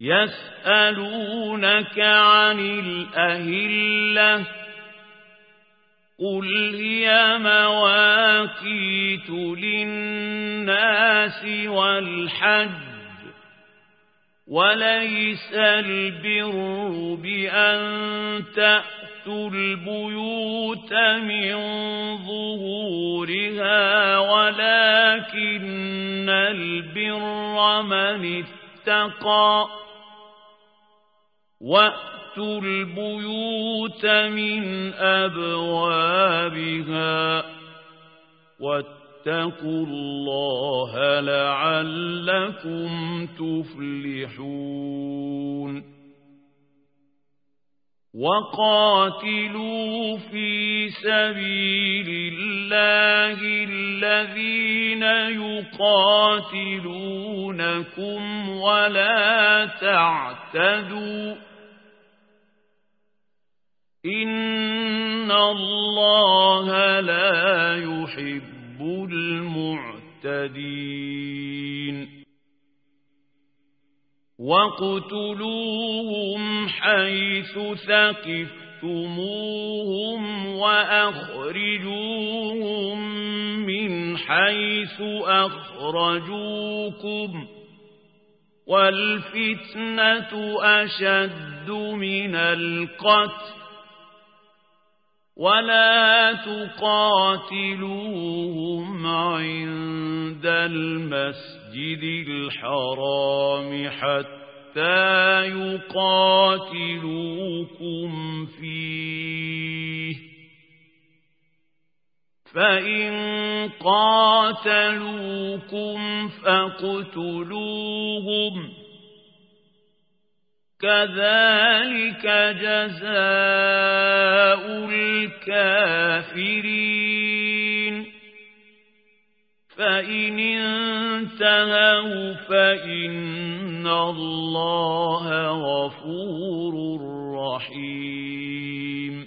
يسألونك عن الأهلة قل هي مواقيت للناس والحج وليس البر بأن تأتوا البيوت من ظهورها ولكن البر من اتقى وأتوا البيوت من أبوابها واتقوا الله لعلكم تفلحون وقاتلوا في سبيل الله الذين يقاتلونكم ولا تعتدوا إن الله لا يحب المعتدين واقتلوهم حيث ثقفتموهم وأخرجوهم من حيث أخرجوكم والفتنة أشد من القتل ولا تقاتلوهم عند المسجد الحرام حتى يقاتلوكم فيه فإن قاتلوكم فاقتلوهم كذلك جزاء الكافرين فإن انتهوا فإن الله غفور رحيم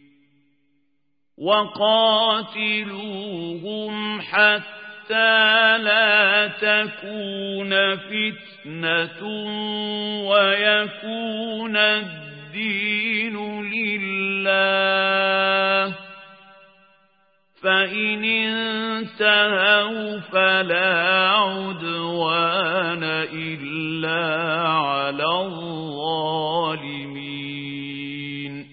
وقاتلوهم حتى لا تكون فتنة ويكون الدين لله فإن انتهوا فلا عدوان إلا على الظالمين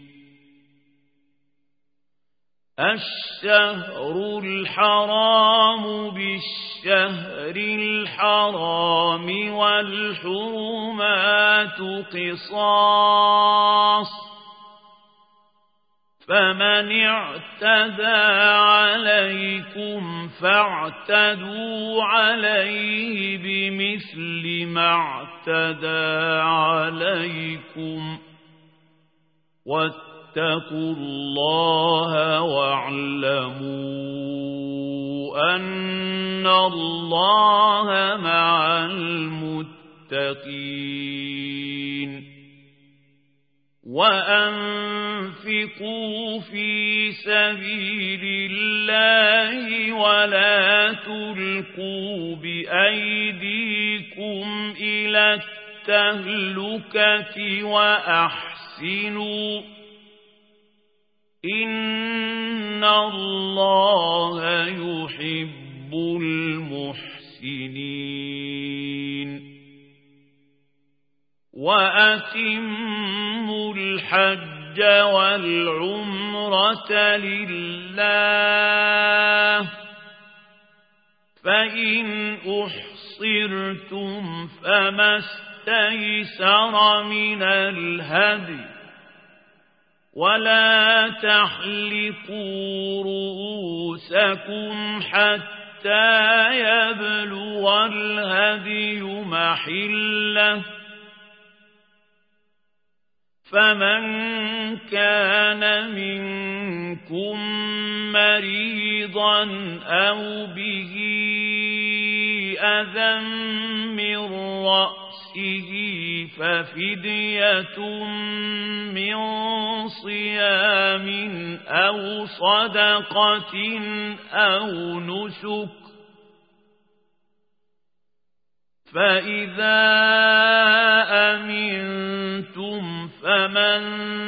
الشهر الحرام بالشهر الحرام والحرمات قصاص فمن اعتدى عليكم فاعتدوا عليه بمثل ما اعتدى عليكم واتقوا الله واعلموا أن الله مع المتقين وأنفقوا في سبيل الله ولا تلقوا بأيديكم إلى التهلكة وأحسنوا إن الله يحب المحسنين وأتموا الحج والعمرة لله فإن أحصرتم فما استيسر من الهدي ولا تحلقوا رؤوسكم حتى يبلغ الهدي محله فمن كان منكم مريضا أو به أذى من رأسه ففدية من صيام أو صدقة أو نسك فإذا أمنتم فمن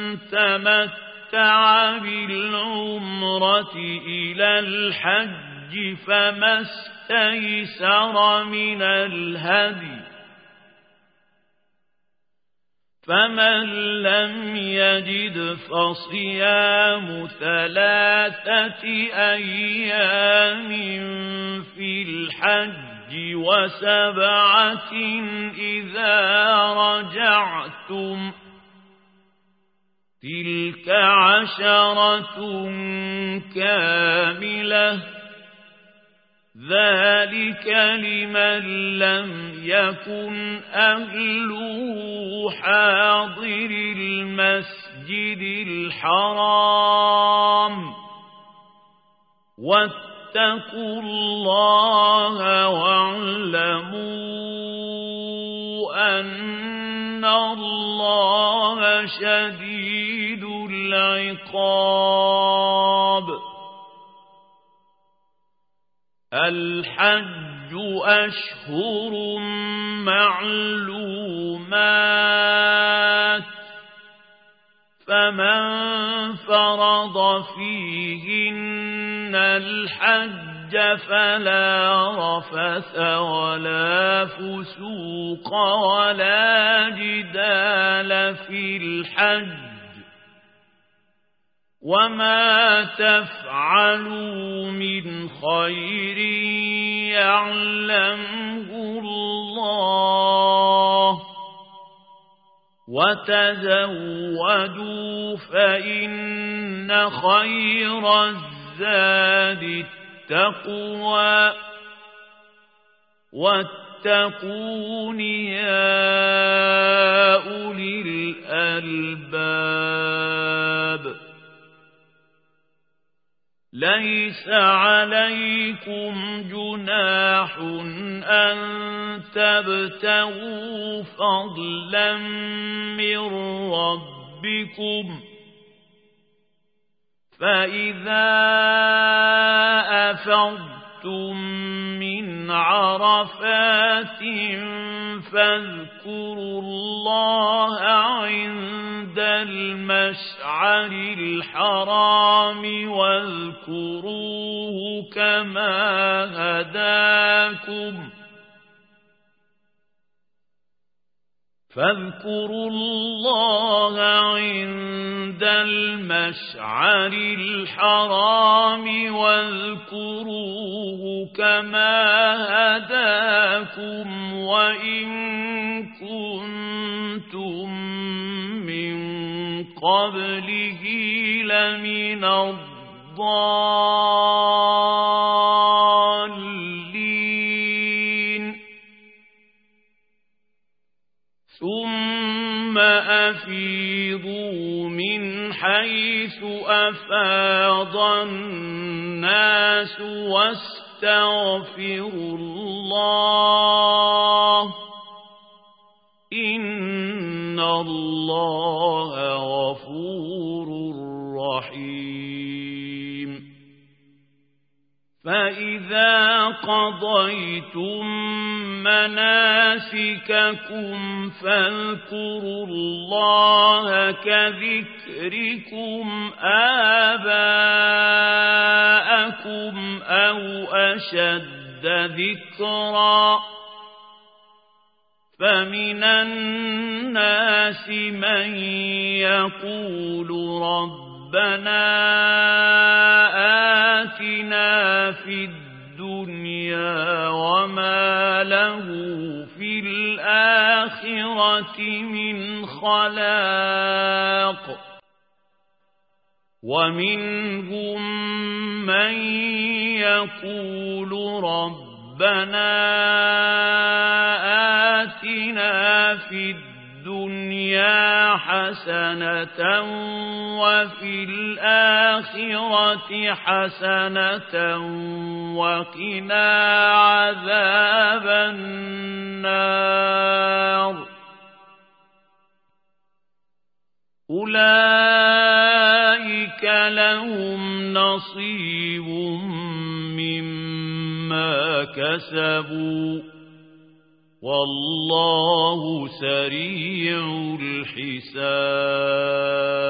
تمتع بالعمرة إلى الحج فما استيسر من الهدي فمن لم يجد فصيام 3 أيام في الحج و7 إذا رجعتم تلك 10 كاملة ذلك لمن لم يكن أهله حاضر المسجد الحرام واتقوا الله واعلموا أن الله شديد العقاب الحج أشهر معلومات فمن فرض فيهن الحج فلا رفث ولا فسوق ولا جدال في الحج وما تفعلوا من خير يعلمه الله وتزودوا فإن خير الزاد التقوى واتقون يا أولي الألباب ليس عليكم جناح أن تبتغوا فضلا من ربكم فإذا أفضتم من عرفات فاذكروا الله عند المشعر الحرام واذكروه كما هداكم فاذكروا الله عند المشعر الحرام واذكروه كما هداكم وإن كنتم من قبله لمن الضالين ثم أفيضوا من حيث أفاض الناس واستغفروا الله إن الله غفور رحيم فإذا قضيتم مناسككم فاذكروا الله كذكركم آباءكم أو أشد ذكرا فمن الناس من يقول ربنا آتنا في الدنيا وما له في الآخرة من خلاق ومنهم من يقول ربنا آتنا في الدنيا حسنة وفي الآخرة حسنة وقنا عذاب النار أولئك لهم نصيب مما كسبوا والله سريع الحساب